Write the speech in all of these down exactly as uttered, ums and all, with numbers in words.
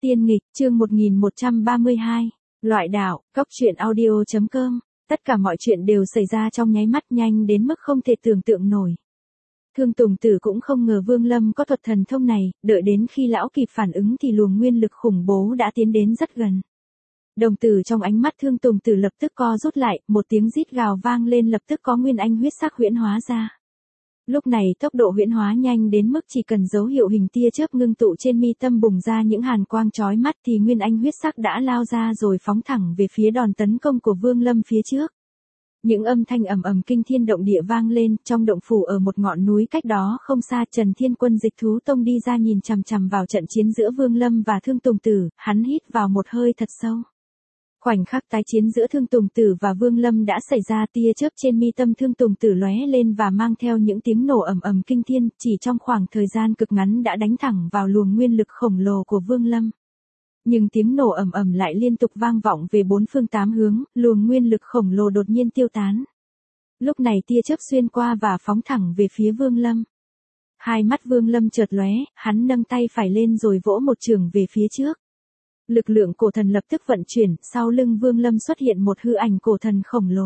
Tiên nghịch, chương một nghìn một trăm ba mươi hai. Loại đạo, cốc truyện audio.com. Tất cả mọi chuyện đều xảy ra trong nháy mắt, nhanh đến mức không thể tưởng tượng nổi. Thương Tùng Tử cũng không ngờ Vương Lâm có thuật thần thông này, đợi đến khi lão kịp phản ứng thì luồng nguyên lực khủng bố đã tiến đến rất gần. Đồng tử trong ánh mắt Thương Tùng Tử lập tức co rút lại, một tiếng rít gào vang lên, lập tức có nguyên anh huyết sắc huyễn hóa ra. Lúc này tốc độ huyễn hóa nhanh đến mức chỉ cần dấu hiệu hình tia chớp ngưng tụ trên mi tâm bùng ra những hàn quang chói mắt thì nguyên anh huyết sắc đã lao ra rồi phóng thẳng về phía đòn tấn công của Vương Lâm phía trước. Những âm thanh ầm ầm kinh thiên động địa vang lên, trong động phủ ở một ngọn núi cách đó không xa, Trần Thiên Quân Dịch Thú Tông đi ra nhìn chằm chằm vào trận chiến giữa Vương Lâm và Thương Tùng Tử, hắn hít vào một hơi thật sâu. Khoảnh khắc tái chiến giữa Thương Tùng Tử và Vương Lâm đã xảy ra, tia chớp trên mi tâm Thương Tùng Tử lóe lên và mang theo những tiếng nổ ầm ầm kinh thiên, chỉ trong khoảng thời gian cực ngắn đã đánh thẳng vào luồng nguyên lực khổng lồ của Vương Lâm. Nhưng tiếng nổ ầm ầm lại liên tục vang vọng về bốn phương tám hướng, luồng nguyên lực khổng lồ đột nhiên tiêu tán. Lúc này tia chớp xuyên qua và phóng thẳng về phía Vương Lâm. Hai mắt Vương Lâm chợt lóe, hắn nâng tay phải lên rồi vỗ một chưởng về phía trước. Lực lượng cổ thần lập tức vận chuyển, sau lưng Vương Lâm xuất hiện một hư ảnh cổ thần khổng lồ.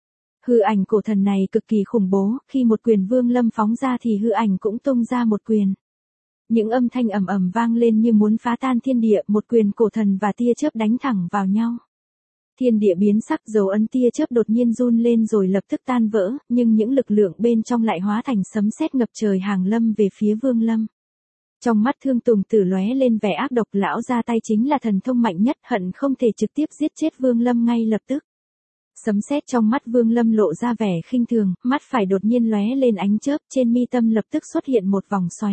Hư ảnh cổ thần này cực kỳ khủng bố, khi một quyền Vương Lâm phóng ra thì hư ảnh cũng tung ra một quyền. Những âm thanh ầm ầm vang lên như muốn phá tan thiên địa, một quyền cổ thần và tia chớp đánh thẳng vào nhau. Thiên địa biến sắc, dấu ấn tia chớp đột nhiên run lên rồi lập tức tan vỡ, nhưng những lực lượng bên trong lại hóa thành sấm sét ngập trời hàng lâm về phía Vương Lâm. Trong mắt Thương Tùng Tử lóe lên vẻ ác độc, lão ra tay chính là thần thông mạnh nhất, hận không thể trực tiếp giết chết Vương Lâm ngay lập tức. Sấm sét trong mắt Vương Lâm lộ ra vẻ khinh thường, mắt phải đột nhiên lóe lên ánh chớp, trên mi tâm lập tức xuất hiện một vòng xoáy.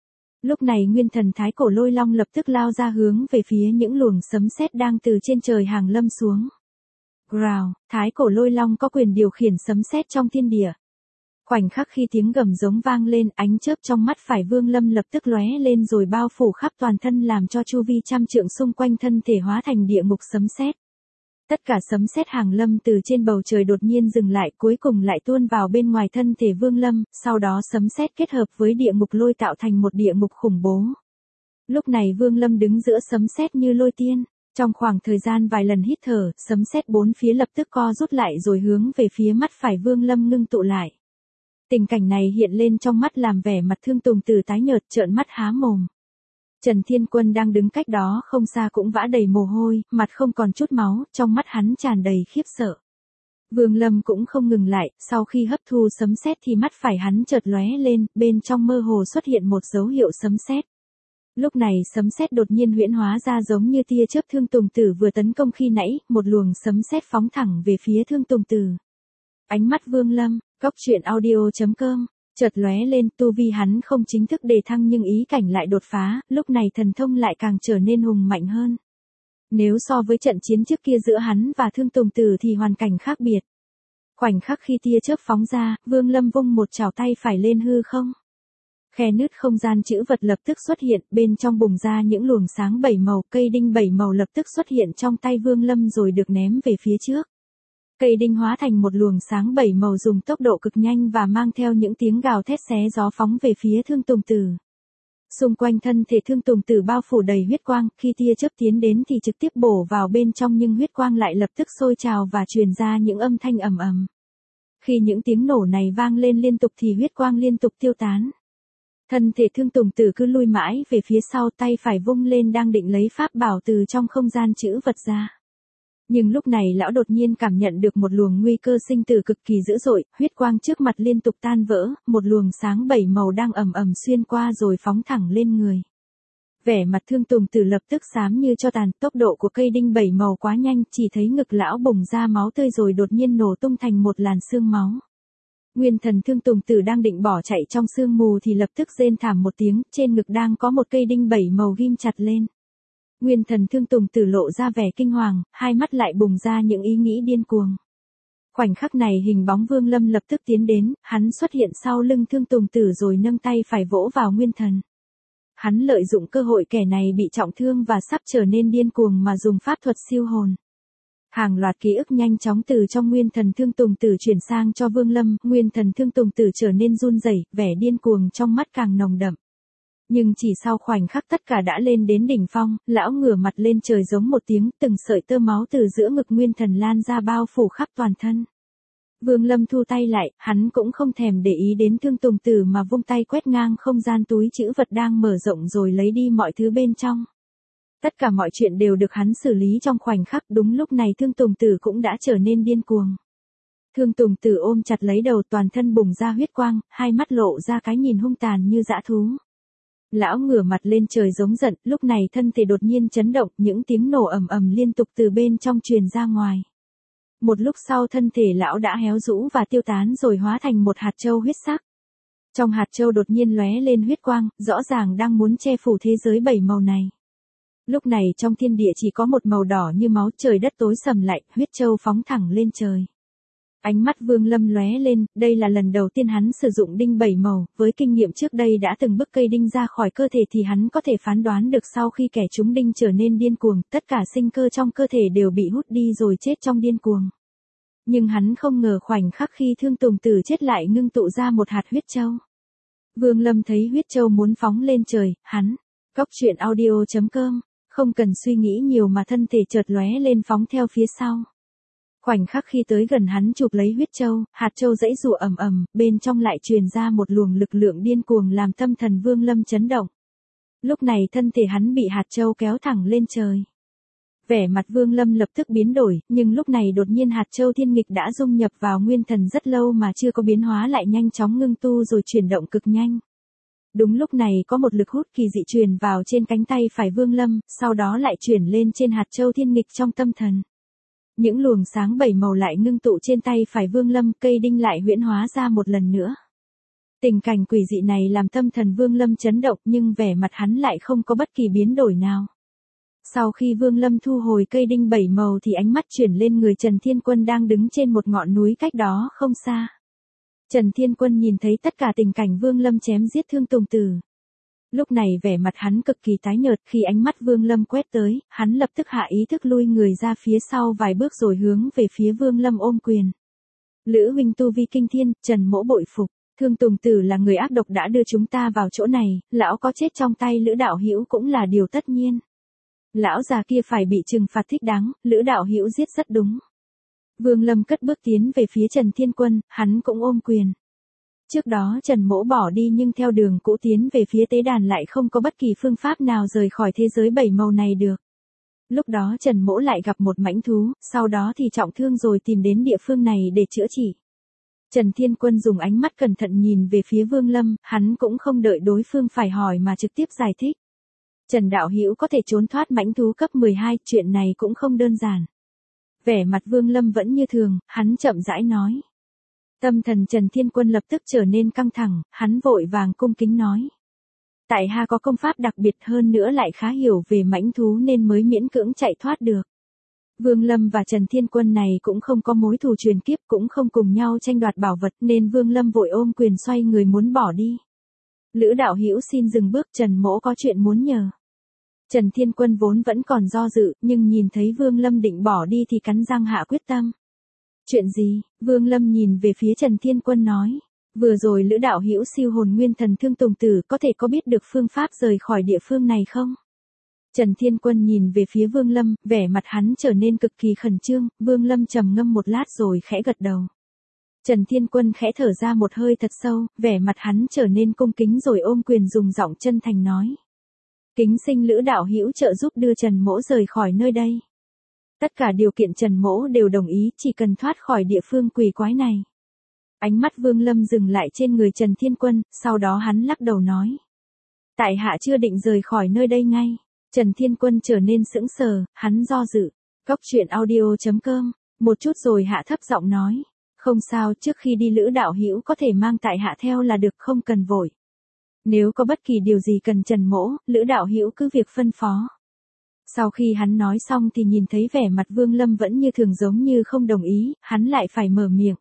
Lúc này Nguyên Thần Thái Cổ Lôi Long lập tức lao ra hướng về phía những luồng sấm sét đang từ trên trời hàng lâm xuống. Growl, Thái Cổ Lôi Long có quyền điều khiển sấm sét trong thiên địa. Khoảnh khắc khi tiếng gầm giống vang lên, ánh chớp trong mắt phải Vương Lâm lập tức lóe lên rồi bao phủ khắp toàn thân, làm cho chu vi trăm trượng xung quanh thân thể hóa thành địa ngục sấm sét. Tất cả sấm sét hàng lâm từ trên bầu trời đột nhiên dừng lại, cuối cùng lại tuôn vào bên ngoài thân thể Vương Lâm, sau đó sấm sét kết hợp với địa ngục lôi tạo thành một địa ngục khủng bố. Lúc này Vương Lâm đứng giữa sấm sét như lôi tiên, trong khoảng thời gian vài lần hít thở, sấm sét bốn phía lập tức co rút lại rồi hướng về phía mắt phải Vương Lâm ngưng tụ lại. Tình cảnh này hiện lên trong mắt làm vẻ mặt Thương Tùng Tử tái nhợt, trợn mắt há mồm. Trần Thiên Quân đang đứng cách đó không xa cũng vã đầy mồ hôi, mặt không còn chút máu, trong mắt hắn tràn đầy khiếp sợ. Vương Lâm cũng không ngừng lại, sau khi hấp thu sấm sét thì mắt phải hắn chợt lóe lên, bên trong mơ hồ xuất hiện một dấu hiệu sấm sét. Lúc này sấm sét đột nhiên huyễn hóa ra giống như tia chớp Thương Tùng Tử vừa tấn công khi nãy, một luồng sấm sét phóng thẳng về phía Thương Tùng Tử. Ánh mắt Vương Lâm, cốc truyện audio.com, chợt lóe lên, tu vi hắn không chính thức đề thăng nhưng ý cảnh lại đột phá, lúc này thần thông lại càng trở nên hùng mạnh hơn. Nếu so với trận chiến trước kia giữa hắn và Thương Tùng Tử thì hoàn cảnh khác biệt. Khoảnh khắc khi tia chớp phóng ra, Vương Lâm vung một chảo tay phải lên hư không. Khe nứt không gian chữ vật lập tức xuất hiện, bên trong bùng ra những luồng sáng bảy màu, cây đinh bảy màu lập tức xuất hiện trong tay Vương Lâm rồi được ném về phía trước. Cây đinh hóa thành một luồng sáng bảy màu dùng tốc độ cực nhanh và mang theo những tiếng gào thét xé gió phóng về phía Thương Tùng Tử. Xung quanh thân thể Thương Tùng Tử bao phủ đầy huyết quang, khi tia chớp tiến đến thì trực tiếp bổ vào bên trong nhưng huyết quang lại lập tức sôi trào và truyền ra những âm thanh ầm ầm. Khi những tiếng nổ này vang lên liên tục thì huyết quang liên tục tiêu tán. Thân thể Thương Tùng Tử cứ lui mãi về phía sau, tay phải vung lên đang định lấy pháp bảo từ trong không gian chữ vật ra. Nhưng lúc này lão đột nhiên cảm nhận được một luồng nguy cơ sinh tử cực kỳ dữ dội, huyết quang trước mặt liên tục tan vỡ, một luồng sáng bảy màu đang ầm ầm xuyên qua rồi phóng thẳng lên người. Vẻ mặt Thương Tùng Tử lập tức xám như tro tàn, tốc độ của cây đinh bảy màu quá nhanh, chỉ thấy ngực lão bùng ra máu tươi rồi đột nhiên nổ tung thành một làn sương máu. Nguyên thần Thương Tùng Tử đang định bỏ chạy trong sương mù thì lập tức rên thảm một tiếng, trên ngực đang có một cây đinh bảy màu ghim chặt lên. Nguyên thần Thương Tùng Tử lộ ra vẻ kinh hoàng, hai mắt lại bùng ra những ý nghĩ điên cuồng. Khoảnh khắc này hình bóng Vương Lâm lập tức tiến đến, hắn xuất hiện sau lưng Thương Tùng Tử rồi nâng tay phải vỗ vào nguyên thần. Hắn lợi dụng cơ hội kẻ này bị trọng thương và sắp trở nên điên cuồng mà dùng pháp thuật siêu hồn. Hàng loạt ký ức nhanh chóng từ trong nguyên thần Thương Tùng Tử chuyển sang cho Vương Lâm, nguyên thần Thương Tùng Tử trở nên run rẩy, vẻ điên cuồng trong mắt càng nồng đậm. Nhưng chỉ sau khoảnh khắc tất cả đã lên đến đỉnh phong, lão ngửa mặt lên trời giống một tiếng, từng sợi tơ máu từ giữa ngực nguyên thần lan ra bao phủ khắp toàn thân. Vương Lâm thu tay lại, hắn cũng không thèm để ý đến Thương Tùng Tử mà vung tay quét ngang không gian túi trữ vật đang mở rộng rồi lấy đi mọi thứ bên trong. Tất cả mọi chuyện đều được hắn xử lý trong khoảnh khắc, đúng lúc này Thương Tùng Tử cũng đã trở nên điên cuồng. Thương Tùng Tử ôm chặt lấy đầu, toàn thân bùng ra huyết quang, hai mắt lộ ra cái nhìn hung tàn như dã thú. Lão ngửa mặt lên trời giống giận, lúc này thân thể đột nhiên chấn động, những tiếng nổ ầm ầm liên tục từ bên trong truyền ra ngoài. Một lúc sau thân thể lão đã héo rũ và tiêu tán rồi hóa thành một hạt châu huyết sắc. Trong hạt châu đột nhiên lóe lên huyết quang, rõ ràng đang muốn che phủ thế giới bảy màu này. Lúc này trong thiên địa chỉ có một màu đỏ như máu, trời đất tối sầm lại, huyết châu phóng thẳng lên trời. Ánh mắt Vương Lâm lóe lên, đây là lần đầu tiên hắn sử dụng đinh bảy màu, với kinh nghiệm trước đây đã từng bức cây đinh ra khỏi cơ thể thì hắn có thể phán đoán được sau khi kẻ trúng đinh trở nên điên cuồng, tất cả sinh cơ trong cơ thể đều bị hút đi rồi chết trong điên cuồng. Nhưng hắn không ngờ khoảnh khắc khi Thương Tùng Tử chết lại ngưng tụ ra một hạt huyết châu. Vương Lâm thấy huyết châu muốn phóng lên trời, hắn, cóc truyện audio chấm com, không cần suy nghĩ nhiều mà thân thể chợt lóe lên phóng theo phía sau. Khoảnh khắc khi tới gần hắn chụp lấy huyết châu, hạt châu giãy giụa ầm ầm, bên trong lại truyền ra một luồng lực lượng điên cuồng làm tâm thần Vương Lâm chấn động. Lúc này thân thể hắn bị hạt châu kéo thẳng lên trời. Vẻ mặt Vương Lâm lập tức biến đổi, nhưng lúc này đột nhiên hạt châu thiên nghịch đã dung nhập vào nguyên thần rất lâu mà chưa có biến hóa lại nhanh chóng ngưng tu rồi chuyển động cực nhanh. Đúng lúc này có một lực hút kỳ dị truyền vào trên cánh tay phải Vương Lâm, sau đó lại chuyển lên trên hạt châu thiên nghịch trong tâm thần. Những luồng sáng bảy màu lại ngưng tụ trên tay phải Vương Lâm, cây đinh lại huyễn hóa ra một lần nữa. Tình cảnh quỷ dị này làm tâm thần Vương Lâm chấn động nhưng vẻ mặt hắn lại không có bất kỳ biến đổi nào. Sau khi Vương Lâm thu hồi cây đinh bảy màu thì ánh mắt chuyển lên người Trần Thiên Quân đang đứng trên một ngọn núi cách đó không xa. Trần Thiên Quân nhìn thấy tất cả tình cảnh Vương Lâm chém giết Thương Tùng Tử. Lúc này vẻ mặt hắn cực kỳ tái nhợt, khi ánh mắt Vương Lâm quét tới, hắn lập tức hạ ý thức lui người ra phía sau vài bước rồi hướng về phía Vương Lâm ôm quyền. Lữ huynh tu vi kinh thiên, Trần mỗ bội phục, Thương Tùng Tử là người ác độc đã đưa chúng ta vào chỗ này, lão có chết trong tay Lữ đạo hữu cũng là điều tất nhiên. Lão già kia phải bị trừng phạt thích đáng, Lữ đạo hữu giết rất đúng. Vương Lâm cất bước tiến về phía Trần Thiên Quân, hắn cũng ôm quyền. Trước đó Trần Mỗ bỏ đi nhưng theo đường cũ tiến về phía tế đàn lại không có bất kỳ phương pháp nào rời khỏi thế giới bảy màu này được. Lúc đó Trần Mỗ lại gặp một mãnh thú, sau đó thì trọng thương rồi tìm đến địa phương này để chữa trị. Trần Thiên Quân dùng ánh mắt cẩn thận nhìn về phía Vương Lâm, hắn cũng không đợi đối phương phải hỏi mà trực tiếp giải thích. Trần đạo hữu có thể trốn thoát mãnh thú cấp mười hai, chuyện này cũng không đơn giản. Vẻ mặt Vương Lâm vẫn như thường, hắn chậm rãi nói. Tâm thần Trần Thiên Quân lập tức trở nên căng thẳng, hắn vội vàng cung kính nói. Tại hạ có công pháp đặc biệt hơn nữa lại khá hiểu về mãnh thú nên mới miễn cưỡng chạy thoát được. Vương Lâm và Trần Thiên Quân này cũng không có mối thù truyền kiếp, cũng không cùng nhau tranh đoạt bảo vật nên Vương Lâm vội ôm quyền xoay người muốn bỏ đi. Lữ đạo hữu xin dừng bước, Trần mỗ có chuyện muốn nhờ. Trần Thiên Quân vốn vẫn còn do dự, nhưng nhìn thấy Vương Lâm định bỏ đi thì cắn răng hạ quyết tâm. Chuyện gì? Vương Lâm nhìn về phía Trần Thiên Quân nói. Vừa rồi Lữ đạo hữu siêu hồn nguyên thần Thương Tùng Tử có thể có biết được phương pháp rời khỏi địa phương này không? Trần Thiên Quân nhìn về phía Vương Lâm, vẻ mặt hắn trở nên cực kỳ khẩn trương, Vương Lâm trầm ngâm một lát rồi khẽ gật đầu. Trần Thiên Quân khẽ thở ra một hơi thật sâu, vẻ mặt hắn trở nên cung kính rồi ôm quyền dùng giọng chân thành nói. Kính xin Lữ đạo hữu trợ giúp đưa Trần mỗ rời khỏi nơi đây. Tất cả điều kiện Trần mỗ đều đồng ý, chỉ cần thoát khỏi địa phương quỷ quái này. Ánh mắt Vương Lâm dừng lại trên người Trần Thiên Quân, sau đó hắn lắc đầu nói. Tại hạ chưa định rời khỏi nơi đây ngay. Trần Thiên Quân trở nên sững sờ, hắn do dự. Cóc truyện audio chấm com, một chút rồi hạ thấp giọng nói. Không sao, trước khi đi Lữ đạo hữu có thể mang tại hạ theo là được, không cần vội. Nếu có bất kỳ điều gì cần Trần mỗ, Lữ đạo hữu cứ việc phân phó. Sau khi hắn nói xong thì nhìn thấy vẻ mặt Vương Lâm vẫn như thường giống như không đồng ý, hắn lại phải mở miệng.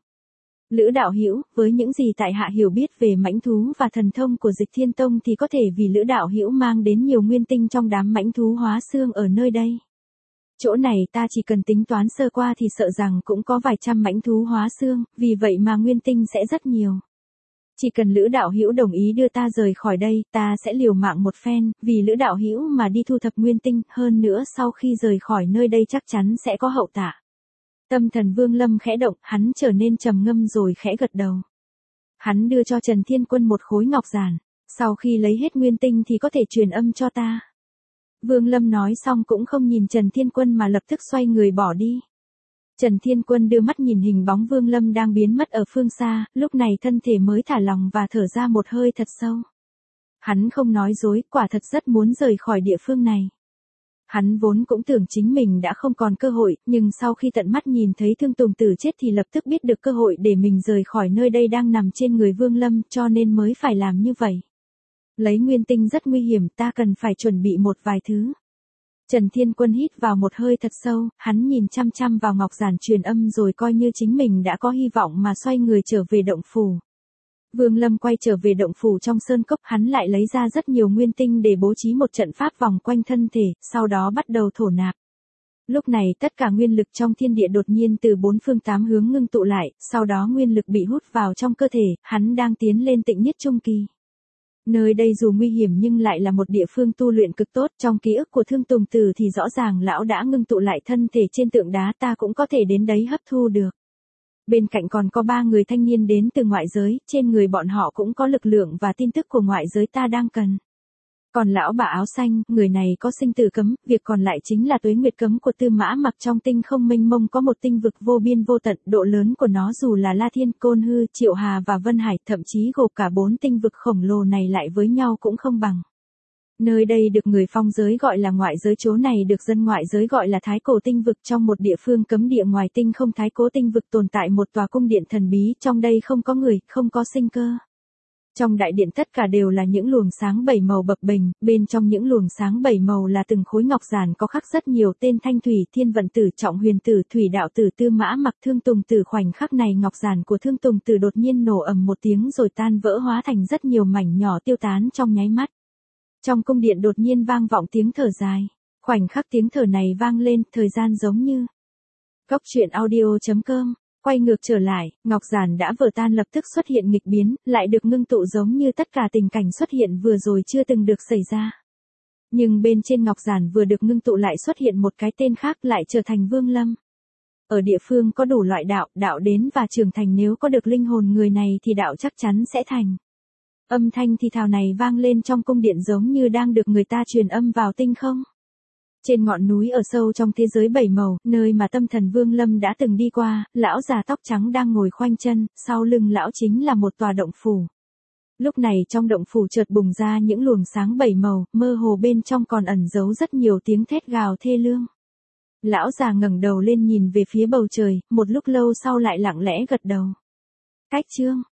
Lữ đạo hữu, với những gì tại hạ hiểu biết về mãnh thú và thần thông của Dịch Thiên Tông thì có thể vì Lữ đạo hữu mang đến nhiều nguyên tinh trong đám mãnh thú hóa xương ở nơi đây. Chỗ này ta chỉ cần tính toán sơ qua thì sợ rằng cũng có vài trăm mãnh thú hóa xương, vì vậy mà nguyên tinh sẽ rất nhiều. Chỉ cần Lữ đạo hữu đồng ý đưa ta rời khỏi đây, ta sẽ liều mạng một phen, vì Lữ đạo hữu mà đi thu thập nguyên tinh, hơn nữa sau khi rời khỏi nơi đây chắc chắn sẽ có hậu tạ. Tâm thần Vương Lâm khẽ động, hắn trở nên trầm ngâm rồi khẽ gật đầu. Hắn đưa cho Trần Thiên Quân một khối ngọc giản, sau khi lấy hết nguyên tinh thì có thể truyền âm cho ta. Vương Lâm nói xong cũng không nhìn Trần Thiên Quân mà lập tức xoay người bỏ đi. Trần Thiên Quân đưa mắt nhìn hình bóng Vương Lâm đang biến mất ở phương xa, lúc này thân thể mới thả lòng và thở ra một hơi thật sâu. Hắn không nói dối, quả thật rất muốn rời khỏi địa phương này. Hắn vốn cũng tưởng chính mình đã không còn cơ hội, nhưng sau khi tận mắt nhìn thấy Thương Tùng Tử chết thì lập tức biết được cơ hội để mình rời khỏi nơi đây đang nằm trên người Vương Lâm, cho nên mới phải làm như vậy. Lấy nguyên tinh rất nguy hiểm, ta cần phải chuẩn bị một vài thứ. Trần Thiên Quân hít vào một hơi thật sâu, hắn nhìn chăm chăm vào ngọc giản truyền âm rồi coi như chính mình đã có hy vọng mà xoay người trở về động phủ. Vương Lâm quay trở về động phủ trong sơn cốc, hắn lại lấy ra rất nhiều nguyên tinh để bố trí một trận pháp vòng quanh thân thể, sau đó bắt đầu thổ nạp. Lúc này tất cả nguyên lực trong thiên địa đột nhiên từ bốn phương tám hướng ngưng tụ lại, sau đó nguyên lực bị hút vào trong cơ thể, hắn đang tiến lên tịnh nhất trung kỳ. Nơi đây dù nguy hiểm nhưng lại là một địa phương tu luyện cực tốt, trong ký ức của Thương Tùng Tử thì rõ ràng lão đã ngưng tụ lại thân thể trên tượng đá, ta cũng có thể đến đấy hấp thu được. Bên cạnh còn có ba người thanh niên đến từ ngoại giới, trên người bọn họ cũng có lực lượng và tin tức của ngoại giới ta đang cần. Còn lão bà áo xanh, người này có sinh tử cấm, việc còn lại chính là tuế nguyệt cấm của Tư Mã Mặc. Trong tinh không mênh mông có một tinh vực vô biên vô tận, độ lớn của nó dù là La Thiên, Côn Hư, Triệu Hà và Vân Hải, thậm chí gộp cả bốn tinh vực khổng lồ này lại với nhau cũng không bằng. Nơi đây được người phong giới gọi là ngoại giới, chỗ này được dân ngoại giới gọi là Thái Cổ tinh vực. Trong một địa phương cấm địa ngoài tinh không Thái Cổ tinh vực tồn tại một tòa cung điện thần bí, trong đây không có người, không có sinh cơ. Trong đại điện tất cả đều là những luồng sáng bảy màu bập bềnh, bên trong những luồng sáng bảy màu là từng khối ngọc giản có khắc rất nhiều tên: Thanh Thủy, Thiên Vận Tử, Trọng Huyền Tử, Thủy Đạo Tử, Tư Mã Mặc, Thương Tùng Tử. Khoảnh khắc này ngọc giản của Thương Tùng Tử đột nhiên nổ ầm một tiếng rồi tan vỡ hóa thành rất nhiều mảnh nhỏ tiêu tán trong nháy mắt. Trong cung điện đột nhiên vang vọng tiếng thở dài. Khoảnh khắc tiếng thở này vang lên, thời gian giống như Cốc truyện audio chấm com. Quay ngược trở lại, ngọc giản đã vỡ tan lập tức xuất hiện nghịch biến, lại được ngưng tụ giống như tất cả tình cảnh xuất hiện vừa rồi chưa từng được xảy ra. Nhưng bên trên ngọc giản vừa được ngưng tụ lại xuất hiện một cái tên khác, lại trở thành Vương Lâm. Ở địa phương có đủ loại đạo, đạo đến và trưởng thành, nếu có được linh hồn người này thì đạo chắc chắn sẽ thành. Âm thanh thì thào này vang lên trong cung điện giống như đang được người ta truyền âm vào tinh không. Trên ngọn núi ở sâu trong thế giới bảy màu, nơi mà tâm thần Vương Lâm đã từng đi qua, lão già tóc trắng đang ngồi khoanh chân, sau lưng lão chính là một tòa động phủ. Lúc này trong động phủ chợt bùng ra những luồng sáng bảy màu, mơ hồ bên trong còn ẩn giấu rất nhiều tiếng thét gào thê lương. Lão già ngẩng đầu lên nhìn về phía bầu trời, một lúc lâu sau lại lặng lẽ gật đầu. Cách chương